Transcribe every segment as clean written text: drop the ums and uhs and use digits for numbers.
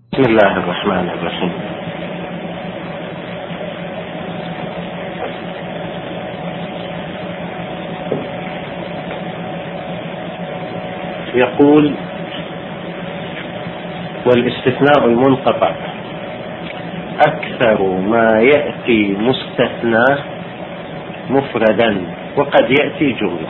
بسم الله الرحمن الرحيم. يقول: والاستثناء المنقطع أكثر ما يأتي مستثنى مفردا وقد يأتي جملة.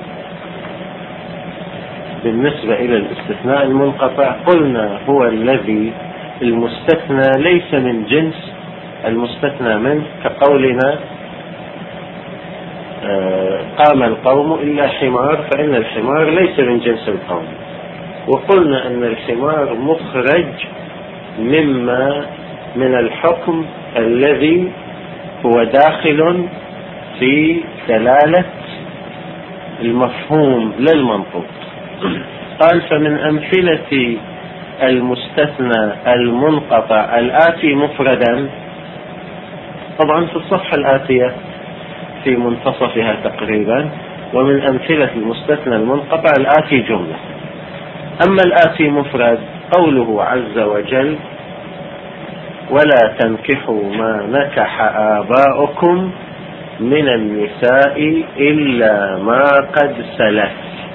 بالنسبة إلى الاستثناء المنقطع قلنا هو الذي المستثنى ليس من جنس المستثنى منه، كقولنا قام القوم إلا حمار، فإن الحمار ليس من جنس القوم. وقلنا أن الحمار مخرج من الحكم الذي هو داخل في دلالة المفهوم للمنطوق. قال: فمن أمثلة المستثنى المنقطع الآتي مفردا، طبعا في الصفحة الآتية في منتصفها تقريبا، ومن أمثلة المستثنى المنقطع الآتي جملة. أما الآتي مفرد قوله عز وجل: ولا تنكحوا ما نكح آباؤكم من النساء إلا ما قد سلف.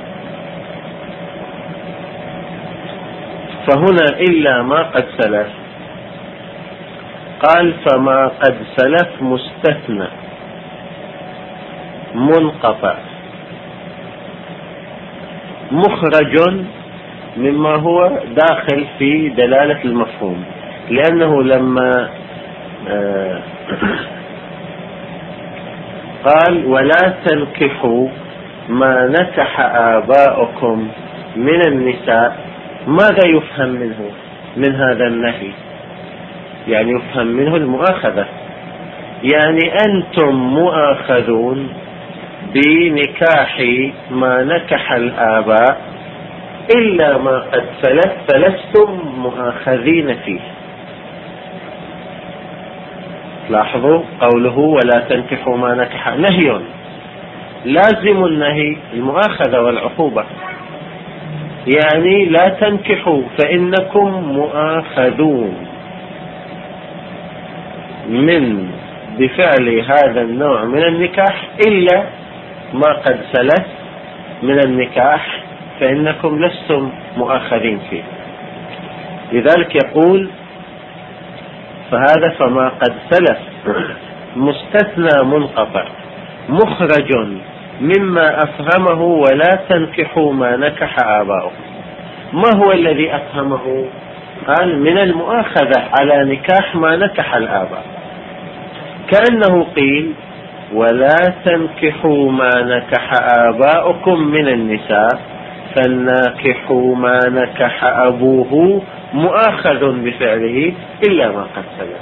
فهنا إلا ما قد سلف، قال: فما قد سلف مستثنى منقطع مخرج مما هو داخل في دلالة المفهوم، لأنه لما قال: ولا تنكحوا ما نكح آباؤكم من النساء، ماذا يفهم منه من هذا النهي؟ يعني يفهم منه المؤاخذة، يعني أنتم مؤاخذون بنكاح ما نكح الآباء إلا ما قد سلف، فلستم مؤاخذين فيه. لاحظوا قوله ولا تنكحوا ما نكح، نهي لازم النهي المؤاخذة والعقوبة، يعني لا تنكحوا فإنكم مؤاخذون بفعل هذا النوع من النكاح إلا ما قد سلف من النكاح، فإنكم لستم مؤاخذين فيه. لذلك يقول: فهذا فما قد سلف مستثنى منقطع مخرج مما أفهمه ولا تنكحوا ما نكح آباؤكم. ما هو الذي أفهمه؟ قال: من المؤاخذة على نكاح ما نكح الآباء، كأنه قيل: ولا تنكحوا ما نكح آباؤكم من النساء، فالناكح ما نكح أبوه مؤاخذ بفعله إلا ما قد سلف.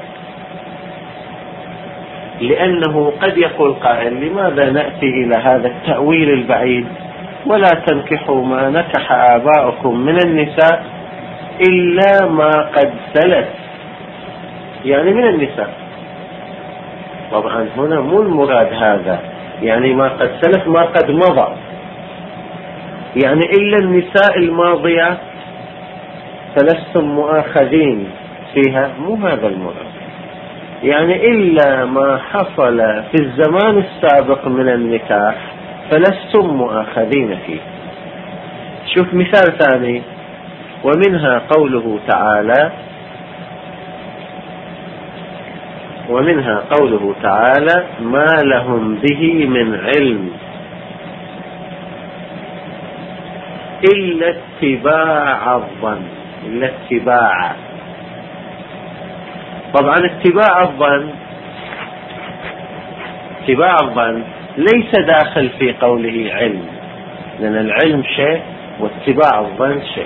لأنه قد يقول قائل: لماذا نأتي إلى هذا التأويل البعيد؟ ولا تنكحوا ما نكح آباؤكم من النساء إلا ما قد سلف، يعني من النساء. طبعا هنا مو المراد هذا، يعني ما قد سلف ما قد مضى، يعني إلا النساء الماضية فلستم مؤاخذين فيها، مو هذا المراد. يعني إلا ما حصل في الزمان السابق من النكاح فلستم مؤاخذين فيه. شوف مثال ثاني: ومنها قوله تعالى ما لهم به من علم إلا اتباع الظن. إلا اتباع، طبعا اتباع الظن ليس داخل في قوله علم، لأن العلم شيء واتباع الظن شيء.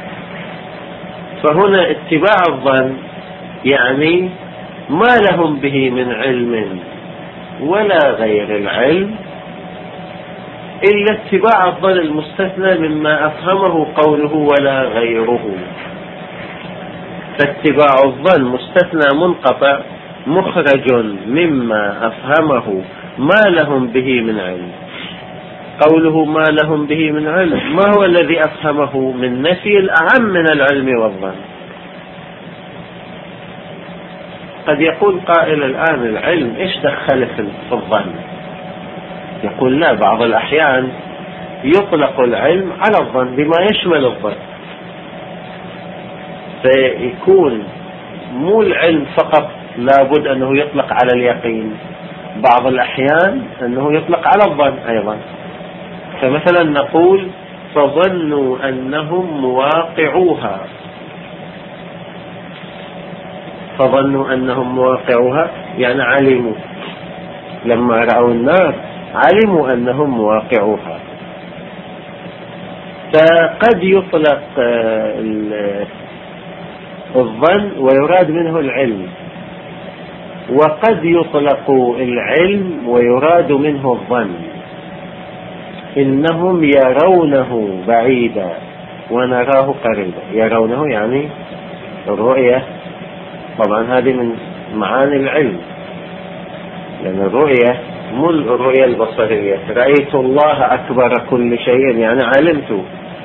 فهنا اتباع الظن يعني ما لهم به من علم ولا غير العلم إلا اتباع الظن المستثنى مما أفهمه قوله ولا غيره. فاتباع الظن مستثنى منقطع مخرج مما أفهمه ما لهم به من علم. قوله ما لهم به من علم، ما هو الذي أفهمه من نفي الأعم من العلم والظن؟ قد يقول قائل الآن العلم إيش دخل في الظن؟ يقول لا، بعض الأحيان يطلق العلم على الظن بما يشمل الظن، فيكون مو العلم فقط لابد أنه يطلق على اليقين، بعض الأحيان أنه يطلق على الظن أيضا. فمثلا نقول فظنوا أنهم مواقعوها، فظنوا أنهم مواقعوها يعني علموا، لما رأوا النار علموا أنهم مواقعوها. فقد يطلق الظن ويراد منه العلم، وقد يطلق العلم ويراد منه الظن. إنهم يرونه بعيدا ونراه قريبا. يرونه يعني الرؤية، طبعا هذه من معاني العلم، لأن الرؤية مو الرؤية البصرية، رأيت الله أكبر كل شيء يعني علمت.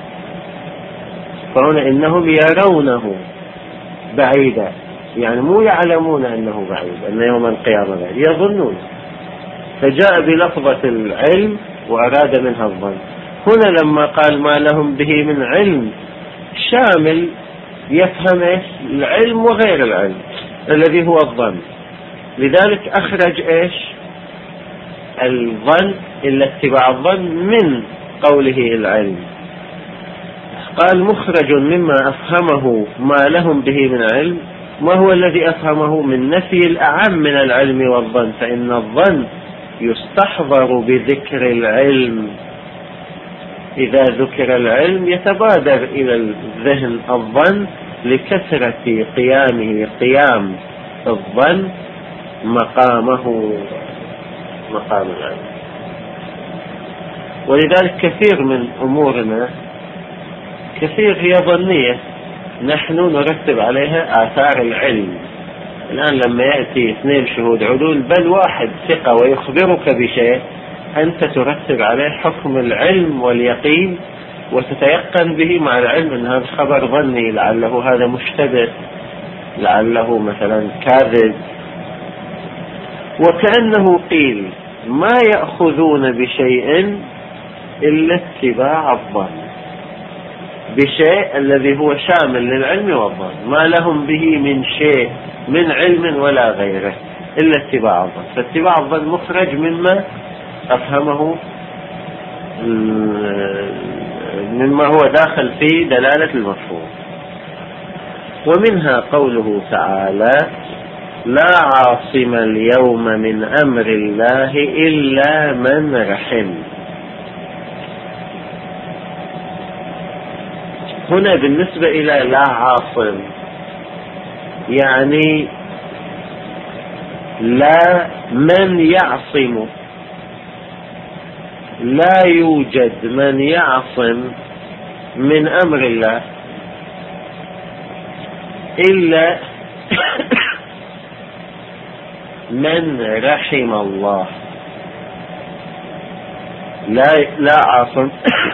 فهنا إنهم يرونه بعيدا يعني مو يعلمون أنه بعيد، أن يوم القيامة بعيد، يظنون. فجاء بلفظة العلم وأراد منها الظن. هنا لما قال ما لهم به من علم شامل، يفهم العلم وغير العلم الذي هو الظن. لذلك أخرج الظن إلا اتباع الظن من قوله العلم. قال مخرج مما أفهمه ما لهم به من علم. ما هو الذي أفهمه؟ من نفي الأعم من العلم والظن، فإن الظن يستحضر بذكر العلم. إذا ذكر العلم يتبادر إلى الذهن الظن لكثرة قيام الظن مقام العلم. ولذلك كثير من أمورنا كثير هي ظنية، نحن نرتب عليها آثار العلم. الآن لما يأتي 2 شهود عدول بل واحد ثقة ويخبرك بشيء، أنت ترتب عليه حكم العلم واليقين وتتيقن به مع العلم أن هذا خبر ظني، لعله هذا مشتبه، لعله مثلا كاذب. وكأنه قيل ما يأخذون بشيء إلا اتباع الظن، بشيء الذي هو شامل للعلم والظن، ما لهم به من شيء من علم ولا غيره إلا اتباع الظن. فاتباع الظن مخرج مما أفهمه، مما هو داخل في دلالة المفهوم. ومنها قوله تعالى لا عاصم اليوم من أمر الله إلا من رحم. هنا بالنسبة إلى لا عاصم يعني لا من يعصم، لا يوجد من يعصم من أمر الله إلا من رحم الله. لا عاصم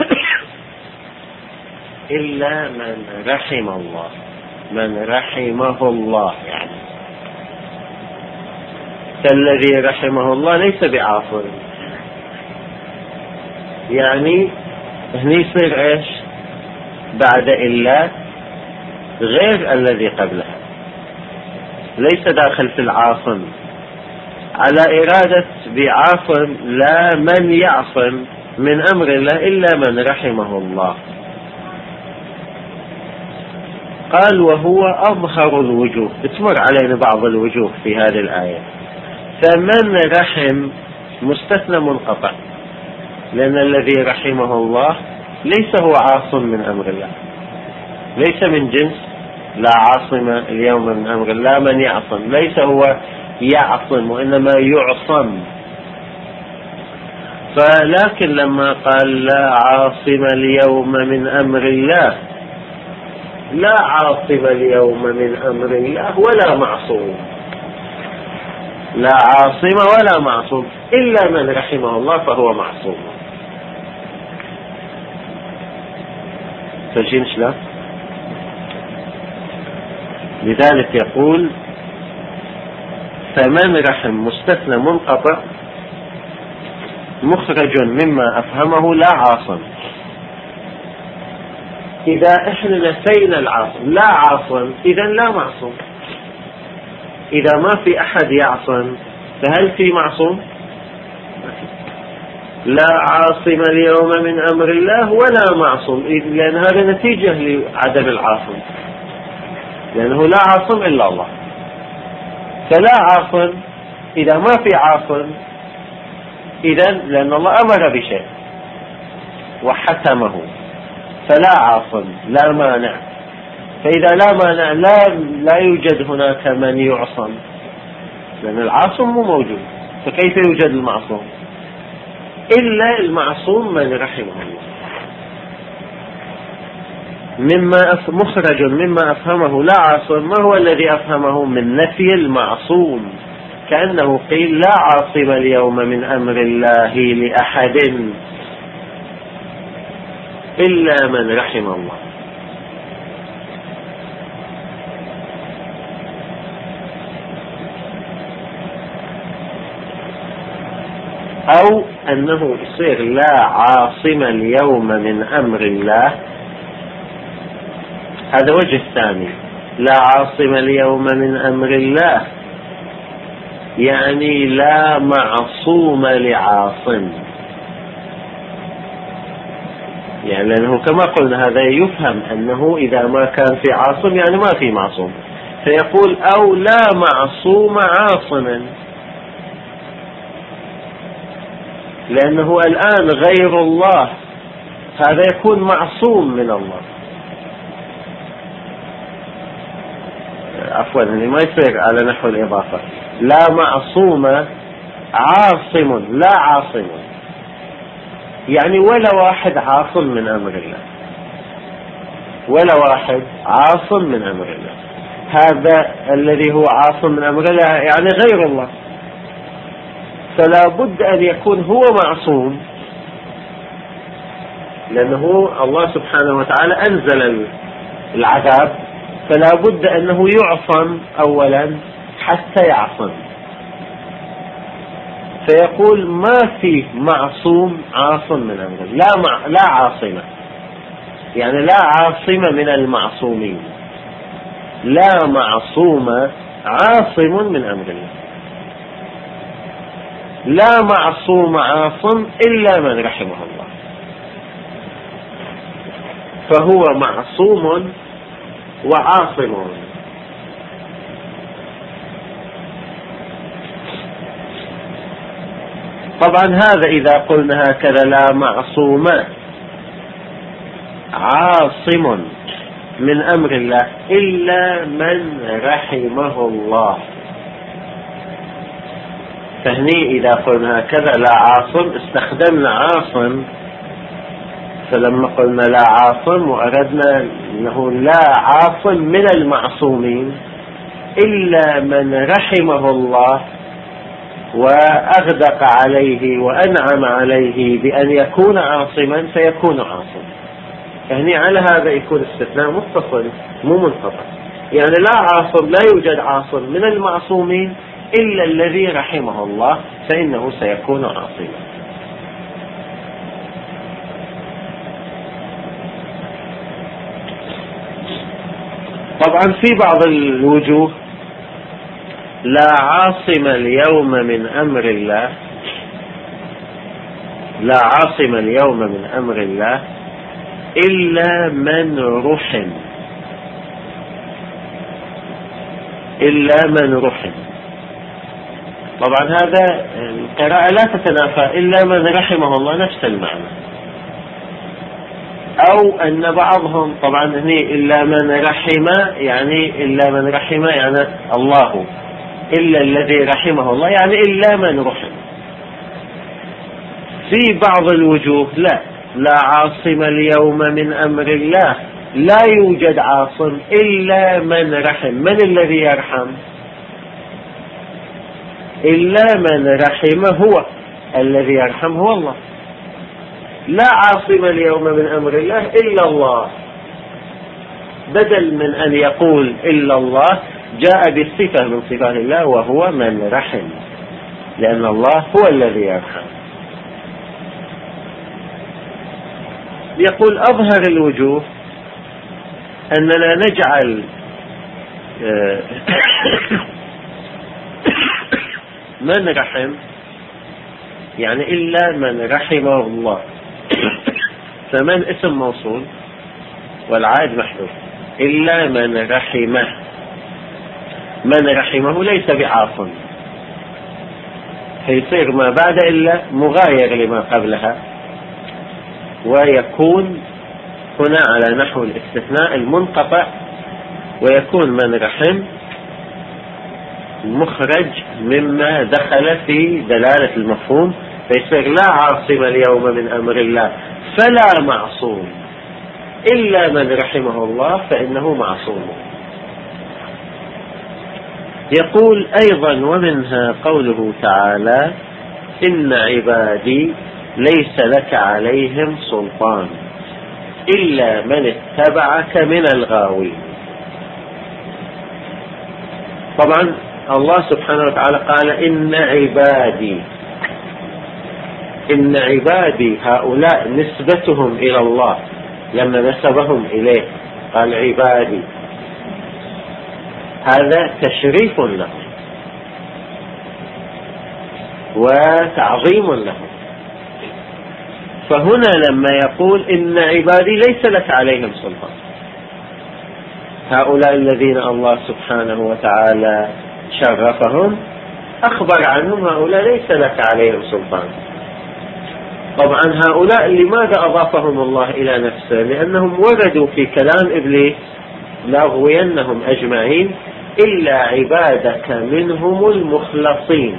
إلا من رحم الله، من رحمه الله يعني. فالذي رحمه الله ليس بعاصم، يعني هنا يصير بعد إلا غير الذي قبلها، ليس داخل في العاصم على إرادة بعاصم. لا من يعصم من أمر الله إلا من رحمه الله. قال وهو أظهر الوجوه، بتمر علينا بعض الوجوه في هذه الآية. فمن رحم مستثنى منقطع، لأن الذي رحمه الله ليس هو عاصم من أمر الله، ليس من جنس لا عاصم اليوم من أمر الله من يعصم، ليس هو يعصم وإنما يعصم. فلكن لما قال لا عاصم اليوم من أمر الله، لا عاصم اليوم من أمر الله ولا معصوم، لا عاصم ولا معصوم إلا من رحمه الله فهو معصوم. فالجين شلا؟ لذلك يقول فمن رحم مستثنى منقطع مخرج مما أفهمه لا عاصم. إذا إحنا نسينا العاصم لا عاصم إذا لا معصوم. إذا ما في أحد يعصم فهل في معصوم؟ لا عاصم اليوم من أمر الله ولا معصوم، لأن هذا نتيجة لعدم العاصم، لأنه لا عاصم إلا الله. فلا عاصم إذا ما في عاصم إذن لأن الله أمر بشيء وحتمه، فلا عاصم لا مانع. فإذا لا مانع لا يوجد هناك من يعصم، لأن العاصم مو موجود، فكيف يوجد المعصوم؟ إلا المعصوم من رحمه الله. مخرج مما أفهمه لا عاصم، ما هو الذي أفهمه؟ من نفي المعصوم، كأنه قيل لا عاصم اليوم من أمر الله لأحد إلا من رحم الله. أو أنه يصير لا عاصم اليوم من أمر الله، هذا وجه ثاني. لا عاصم اليوم من أمر الله يعني لا معصوم لعاصم، يعني لأنه كما قلنا هذا يفهم أنه إذا ما كان في عاصم يعني ما في معصوم، فيقول أو لا معصوم عاصما، لأنه الآن غير الله هذا يكون معصوم من الله. عفوا ما يصير على نحو الإضافة. لا معصوم عاصم لا عاصم، يعني ولا واحد عاصم من أمر الله، ولا واحد عاصم من أمر الله. هذا الذي هو عاصم من أمر الله يعني غير الله، فلا بد أن يكون هو معصوم، لأنه الله سبحانه وتعالى أنزل العذاب، فلا بد أنه يعصم أولا حتى يعصم. فيقول ما في معصوم عاصم من أمر الله، لا عاصمة، يعني لا عاصمة من المعصومين، لا معصوم عاصم من أمر الله. لا معصوم عاصم إلا من رحمه الله، فهو معصوم وعاصم. طبعا هذا إذا قلنا هكذا لا معصوم عاصم من أمر الله إلا من رحمه الله، فهني إذا قلنا هكذا لا عاصم استخدمنا عاصم، فلما قلنا لا عاصم وأردنا أنه لا عاصم من المعصومين إلا من رحمه الله وأغدق عليه وأنعم عليه بأن يكون عاصما فيكون عاصم. فهني على هذا يكون استثناء متصل مو منقطع، يعني لا عاصم، لا يوجد عاصم من المعصومين إلا الذي رحمه الله فإنه سيكون عاصما. طبعا في بعض الوجوه لا عاصم اليوم من أمر الله، لا عاصم اليوم من أمر الله إلا من رحم، إلا من رحم. طبعا هذا القراءة لا تتنافى، إلا من رحمه الله نفس المعنى. أو أن بعضهم طبعا هني إلا من رحم يعني إلا من رحم يعني الله، إلا الذي رحمه الله يعني إلا من رحم. في بعض الوجوه لا عاصم اليوم من أمر الله، لا يوجد عاصم إلا من رحم. من الذي يرحم؟ إلا من رحم، هو الذي يرحم هو الله. لا عاصم اليوم من أمر الله إلا الله، بدل من أن يقول إلا الله جاء بالصفة من صفات الله وهو من رحم، لأن الله هو الذي يرحم. يقول أظهر الوجوه أننا نجعل من رحم يعني إلا من رحمه الله، فمن اسم موصول والعائد محذوف، إلا من رحمه. من رحمه ليس بعاصم، فيصير ما بعد إلا مغاير لما قبلها، ويكون هنا على نحو الاستثناء المنقطع، ويكون من رحم مخرج مما دخل في دلالة المفهوم، فيصير لا عاصم اليوم من أمر الله فلا معصوم إلا من رحمه الله فإنه معصوم. يقول أيضا ومنها قوله تعالى إن عبادي ليس لك عليهم سلطان إلا من اتبعك من الغاوين. طبعا الله سبحانه وتعالى قال إن عبادي هؤلاء نسبتهم إلى الله، لما نسبهم إليه قال عبادي، هذا تشريف لهم وتعظيم لهم. فهنا لما يقول إن عبادي ليس لك عليهم سلطان، هؤلاء الذين الله سبحانه وتعالى شرفهم أخبر عنهم هؤلاء ليس لك عليهم سلطان. طبعا هؤلاء لماذا أضافهم الله إلى نفسه؟ لأنهم وردوا في كلام إبليس لأغوينهم أجمعين إلا عبادك منهم المخلصين.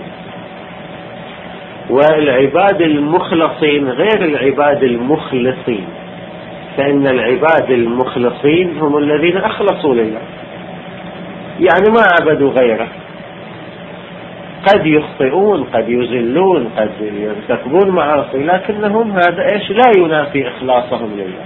والعباد المخلصين غير العباد المخلصين، فإن العباد المخلصين هم الذين أخلصوا لله، يعني ما عبدوا غيره. قد يخطئون، قد يزلون، قد يرتكبون معاصي، لكنهم هذا إيش لا ينافي إخلاصهم لله.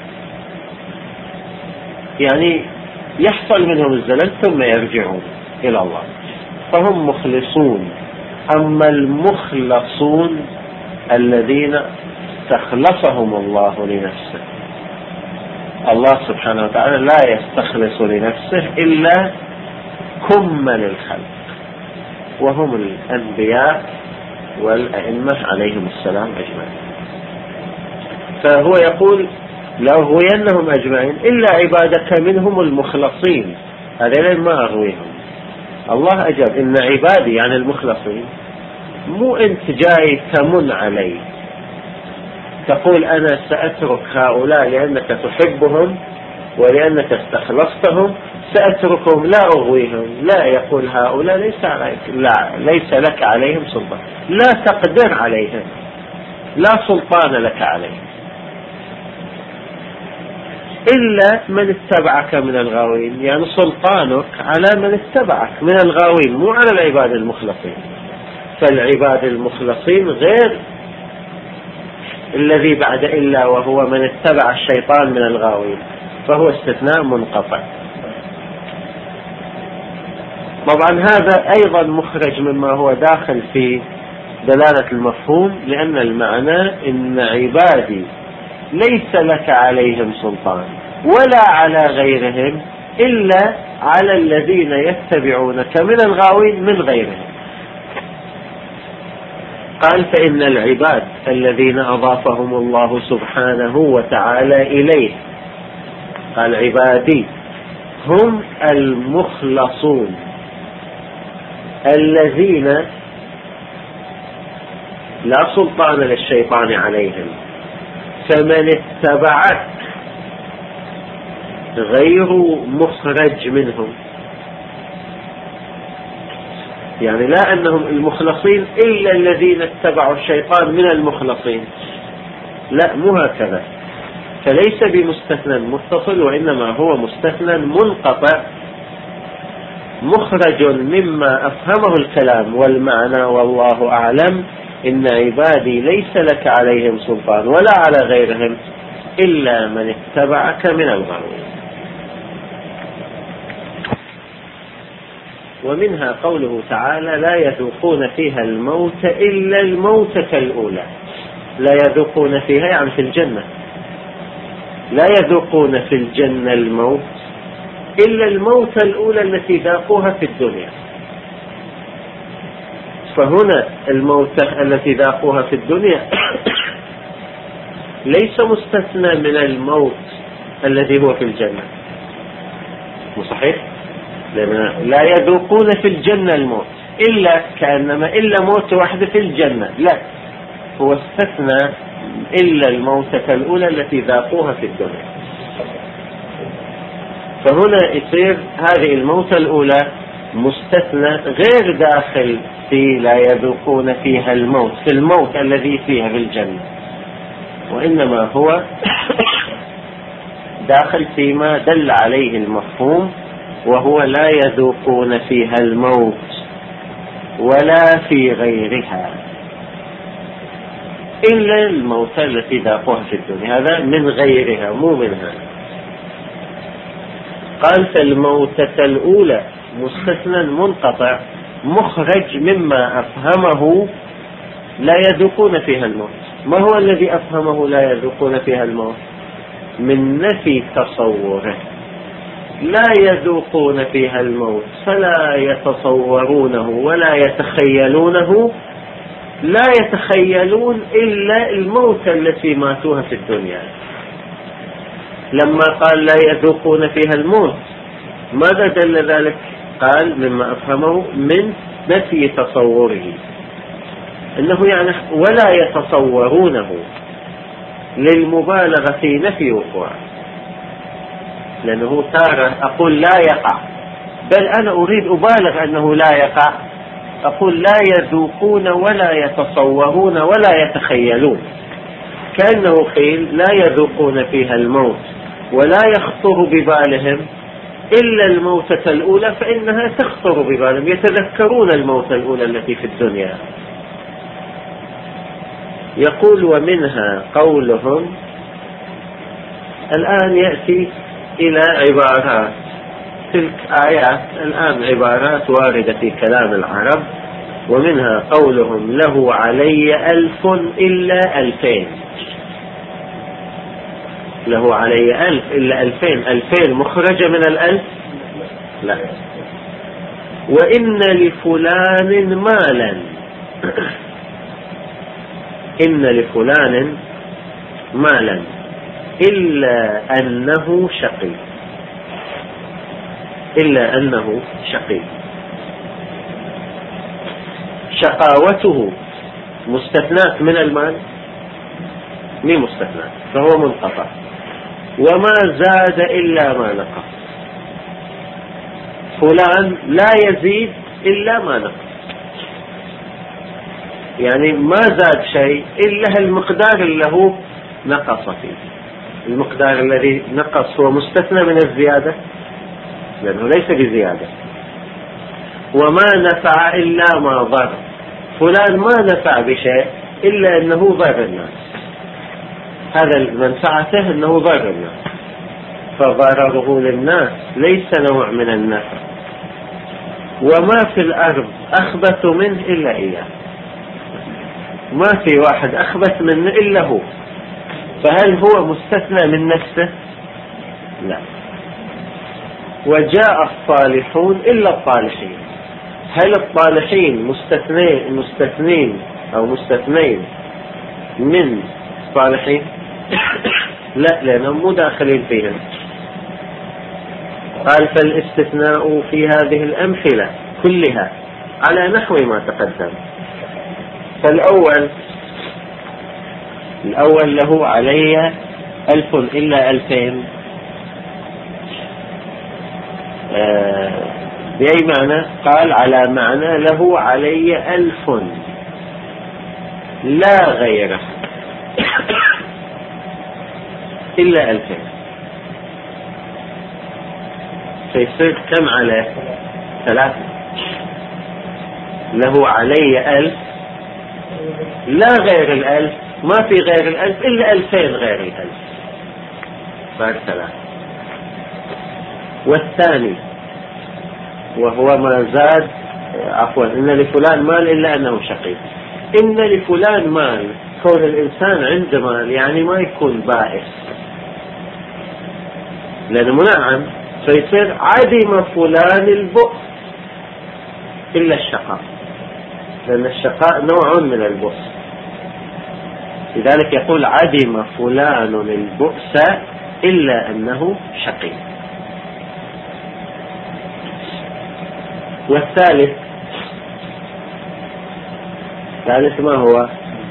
يعني يحصل منهم الزلل ثم يرجعون إلى الله، فهم مخلصون. أما المخلصون الذين استخلصهم الله لنفسه، الله سبحانه وتعالى لا يستخلص لنفسه إلا كمل الخلق، وهم الأنبياء والأئمة عليهم السلام أجمعين. فهو يقول لأغوينهم أجمعين إلا عبادك منهم المخلصين، هذين ما أغويهم. الله أجاب إن عبادي يعني المخلصين، مو أنت جاي تمن علي تقول أنا سأترك هؤلاء لأنك تحبهم ولأنك استخلصتهم سأتركهم لا أغويهم. لا، يقول هؤلاء ليس لك عليهم سلطان، لا تقدر عليهم، لا سلطان لك عليهم إلا من اتبعك من الغاوين. يعني سلطانك على من اتبعك من الغاوين، مو على العباد المخلصين. فالعباد المخلصين غير الذي بعد إلا وهو من اتبع الشيطان من الغاوين، فهو استثناء منقطع. طبعا هذا أيضا مخرج مما هو داخل في دلالة المفهوم، لأن المعنى إن عبادي ليس لك عليهم سلطان ولا على غيرهم إلا على الذين يتبعونك من الغاوين من غيرهم. قال فإن العباد الذين أضافهم الله سبحانه وتعالى إليه، قال عبادي، هم المخلصون الذين لا سلطان للشيطان عليهم، فمن اتبعك غير مخرج منهم. يعني لا أنهم المخلصين إلا الذين اتبعوا الشيطان من المخلصين، لا، مو هكذا. فليس بمستثنى متصل، وإنما هو مستثنى منقطع مخرج مما أفهمه الكلام والمعنى. والله أعلم إن عبادي ليس لك عليهم سلطان ولا على غيرهم إلا من اتبعك من الغاوين. ومنها قوله تعالى لا يذوقون فيها الموت إلا الموتة الأولى. لا يذوقون فيها يعني في الجنة، لا يذوقون في الجنة الموت إلا الموتة الأولى التي ذاقوها في الدنيا. فهنا الموتة التي ذاقوها في الدنيا ليس مستثنى من الموت الذي هو في الجنة، مو صحيح؟ لأن لا يذوقون في الجنة الموت إلا كأنما إلا موت واحدة في الجنة، لا، هو استثنى إلا الموتة الأولى التي ذاقوها في الدنيا. فهنا يصير هذه الموتة الأولى مستثنى غير داخل في لا يذوقون فيها الموت في الموت الذي فيها في الجنة، وإنما هو داخل فيما دل عليه المفهوم، وهو لا يذوقون فيها الموت ولا في غيرها إلا الموتى التي ذاقوها في الدنيا. هذا من غيرها مو منها. قال فالموتة الأولى مستثنى منقطع مخرج مما أفهمه لا يذوقون فيها الموت. ما هو الذي أفهمه لا يذوقون فيها الموت؟ من نفي تصوره. لا يذوقون فيها الموت فلا يتصورونه ولا يتخيلونه، لا يتخيلون إلا الموت التي ماتوها في الدنيا. لما قال لا يذوقون فيها الموت ماذا دل ذلك؟ قال مما أفهمه من نفي تصوره، إنه يعني ولا يتصورونه للمبالغة في نفي وقوعه، لأنه تارة أقول لا يقع، بل أنا أريد أبالغ أنه لا يقع، أقول لا يذوقون ولا يتصورون ولا يتخيلون، كأنه قيل لا يذوقون فيها الموت ولا يخطر ببالهم إلا الموتة الأولى، فإنها تخطر ببالهم، يتذكرون الموتة الأولى التي في الدنيا. يقول ومنها قولهم. الآن يأتي إلى عبارات، تلك آيات الآن عبارات واردة في كلام العرب. ومنها قولهم له علي 1000 إلا 2000. له علي 1000 إلا 2000. 2000 مخرجة من 1000؟ لا. وإن لفلان مالا. إن لفلان مالا إلا أنه شقي. إلا أنه شقي. شقاوته مستثناة من المال، مين مستثناة؟ فهو منقطع. وما زاد إلا ما نقص. فلان لا يزيد إلا ما نقص، يعني ما زاد شيء إلا المقدار اللي هو نقص فيه. المقدار الذي نقص هو مستثنى من الزيادة لأنه ليس بزيادة. وما نفع إلا ما ضر. فلان ما نفع بشيء إلا أنه ضر الناس، هذا منفعته أنه ضر الناس، فضرره للناس ليس نوع من النفع. وما في الأرض أخبث منه إلا إياه. ما في واحد أخبث منه إلا هو، فهل هو مستثنى من نفسه؟ لا. وجاء الصالحون إلا الطالحين. هل الطالحين مستثنين أو مستثنين من الصالحين؟ لا، لأنهم مو داخلين فيهم. قال فالاستثناء في هذه الأمثلة كلها على نحو ما تقدم. فالأول له علي 1000 إلا 2000 بأي معنى؟ قال على معنى له علي 1000 لا غيره إلا 2000. فيصير كم عليه؟ 3. له علي 1000 لا غير 1000، ما في غير 1000 إلا 2000 غير 1000، صار 3. والثاني وهو ما زاد، عفوا، إن لفلان مال إلا أنه شقي. إن لفلان مال، كون الإنسان عنده مال يعني ما يكون بائس، لأنه منعم، فيصير عدم فلان البؤس إلا الشقاء، لأن الشقاء نوع من البؤس. لذلك يقول عدم فلان البؤس إلا أنه شقي. والثالث ما هو؟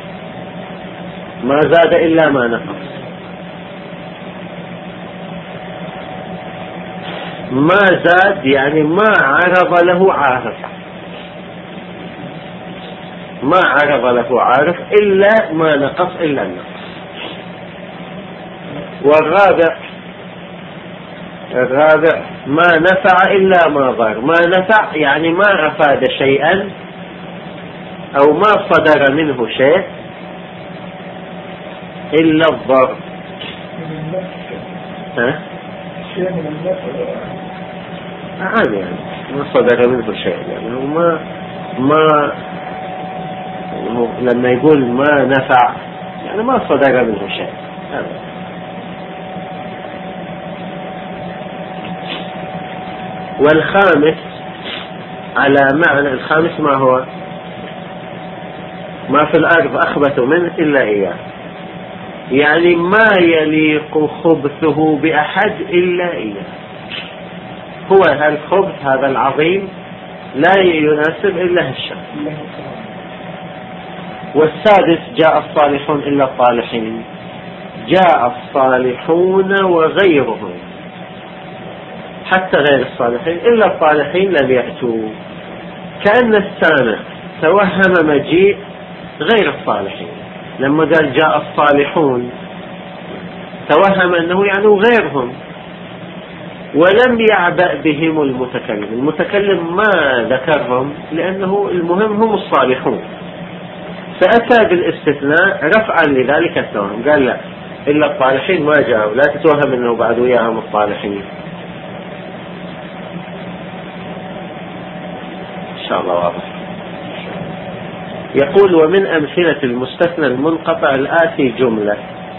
ما زاد إلا ما نقص. ما زاد يعني ما عرض له عارف، ما عرض له عارف إلا ما نقص إلا النقص. والرابع ما نفع إلا ما ضر. ما نفع يعني ما أفاد شيئا أو ما صدر منه شيء إلا الضر. عادي يعني ما صدر منه شيء، يعني ما لما يقول ما نفع يعني ما صدر منه شيء. والخامس على معنى الخامس ما هو؟ ما في الأرض أخبث منه إلا إياه، يعني ما يليق خبثه بأحد إلا إياه. هو الخبث هذا العظيم لا يناسب إلا الشر. والسادس جاء الصالحون إلا الصالحين. جاء الصالحون وغيرهم، حتى غير الصالحين إلا الصالحين لم يأتوا. كأن السامع توهم مجيء غير الصالحين، لما قال جاء الصالحون توهم أنه يعني غيرهم، ولم يعبأ بهم المتكلم. المتكلم ما ذكرهم لأنه المهم هم الصالحون، فأتى بالاستثناء رفعا لذلك التوهم. قال لا، إلا الصالحين ما جاءوا، لا تتوهم أنه بعد وياهم الصالحين. إن شاء الله واضح. يقول ومن أمثلة المستثنى المنقطع الآتي جملة: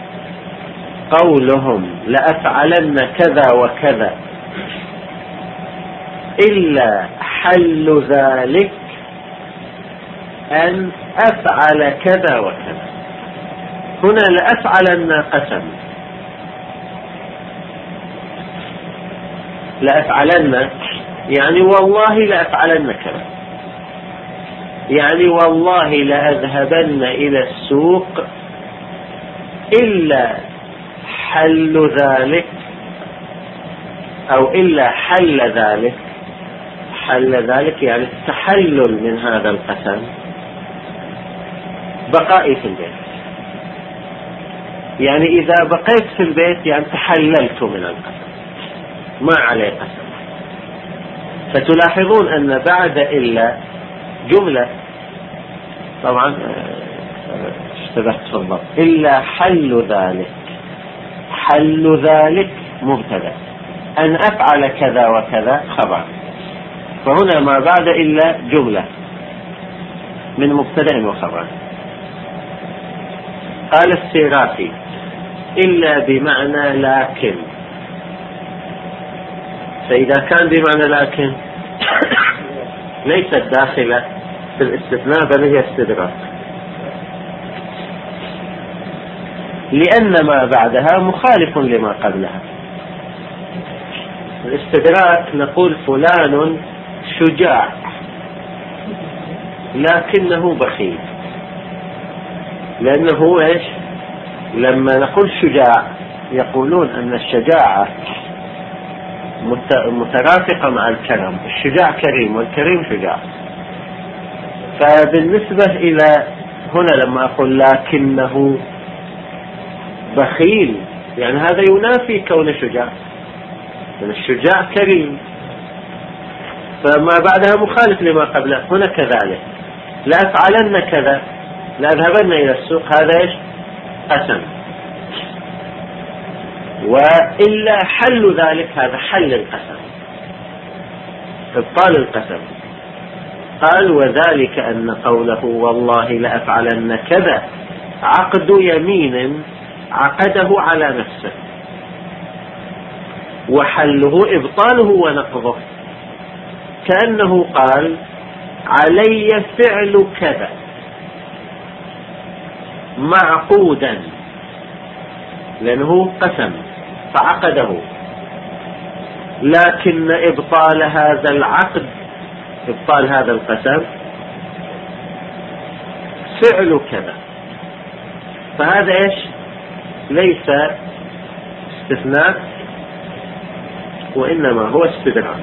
قولهم لأفعلن كذا وكذا إلا حل ذلك أن أفعل كذا وكذا. هنا لأفعلن قسم، لأفعلن يعني والله لأفعلن كذا، يعني والله لأذهبن إلى السوق إلا حل ذلك، أو إلا حل ذلك. حل ذلك يعني التحلل من هذا القسم، بقائي في البيت. يعني إذا بقيت في البيت يعني تحللت من القسم، ما عليه قسم. فتلاحظون أن بعد إلا جملة، طبعا اشتبهت في الضبط، إلا حل ذلك. حل ذلك مبتدأ، أن أفعل كذا وكذا خبر، فهنا ما بعد إلا جملة من مبتدأ وخبر. قال السيرافي إلا بمعنى لكن، فإذا كان بمعنى لكن ليست داخلة في الاستثناء بل هي استدراك، لأن ما بعدها مخالف لما قبلها. الاستدراك نقول فلان شجاع لكنه بخيل، لأنه إيش؟ لما نقول شجاع يقولون أن الشجاعة مترافقة مع الكرم، الشجاع كريم والكريم شجاع. فبالنسبة إلى هنا لما أقول لكنه بخيل يعني هذا ينافي كون شجاع، يعني الشجاع كريم، فما بعدها مخالف لما قبله. هنا كذلك لأفعلن كذا، لأذهبن إلى السوق، هذا إيش؟ قسم. وإلا حل ذلك، هذا حل القسم. إبطال القسم. قال وذلك أن قوله والله لأفعلن كذا عقد يمين عقده على نفسه، وحله إبطاله ونقضه، كأنه قال علي فعل كذا معقودا، لأنه قسم فعقده، لكن إبطال هذا العقد، إبطال هذا القسم فعل كذا، فهذا إيش؟ ليس استثناء وإنما هو استدراك.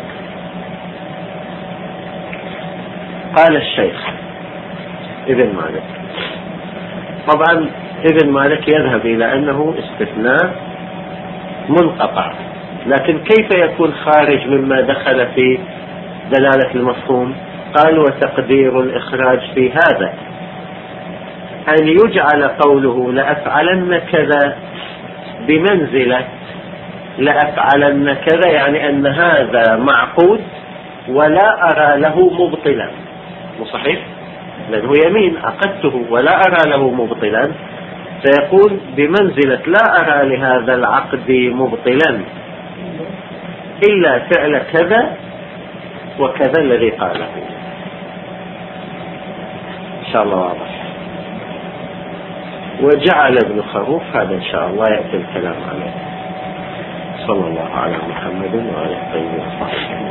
قال الشيخ ابن مالك، طبعا ابن مالك يذهب إلى أنه استثناء منقطع، لكن كيف يكون خارج مما دخل في دلالة المفهوم؟ قال وتقدير الإخراج في هذا أن يجعل قوله لأفعلن كذا بمنزلة لأفعلن كذا، يعني أن هذا معقود ولا أرى له مبطلا، صحيح؟ لأنه يمين عقدته ولا أرى له مبطلا، سيقول بمنزلة لا أرى لهذا العقد مبطلا إلا فعل كذا وكذا الذي قاله. إن شاء الله واضح. وجعل ابن خروف هذا إن شاء الله يأتي الكلام عليه. صلى الله على محمد وعلى آله وصحبه.